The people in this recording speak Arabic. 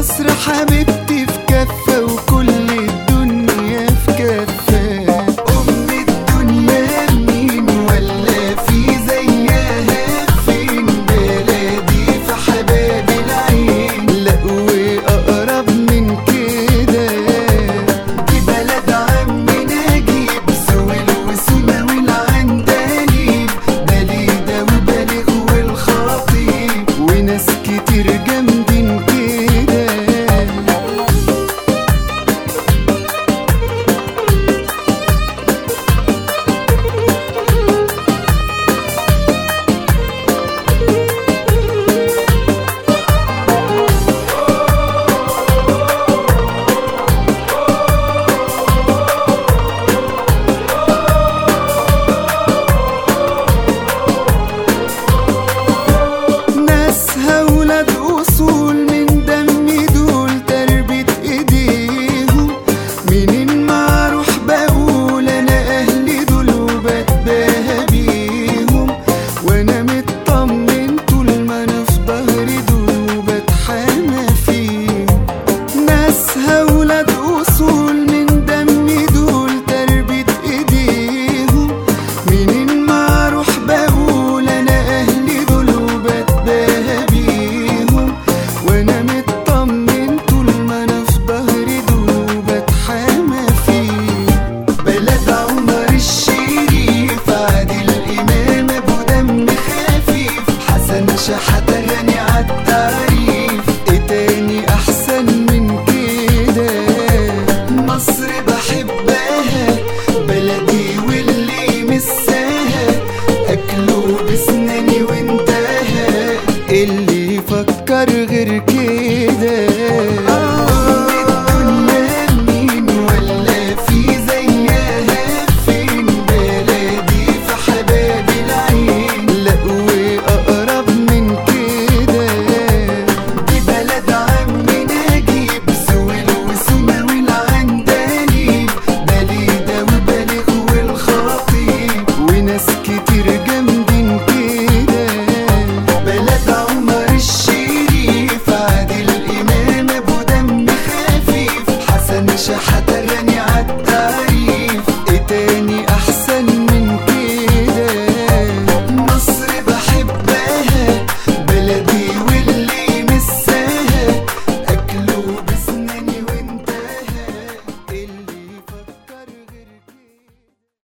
مصر حبيبتي في كفة وكل الدنيا في كفة. أم الدنيا مين ولا في زيها فين؟ بلدي في حباب العين، لا وأقرب من كده. دي بلد عم نجيب، سويل وسومة والعندليب، بليدة وبليغ والخطيب، وناس كتير جامدين كده. ناسها ولاد أصول من دم دول تربية إيديهم. منين ما أروح بقول أنا أهلي دول وبتباهى بيهم، وأنا مطمن طول ما أنا في ظهري دول وبتحامى فيهم. ناسها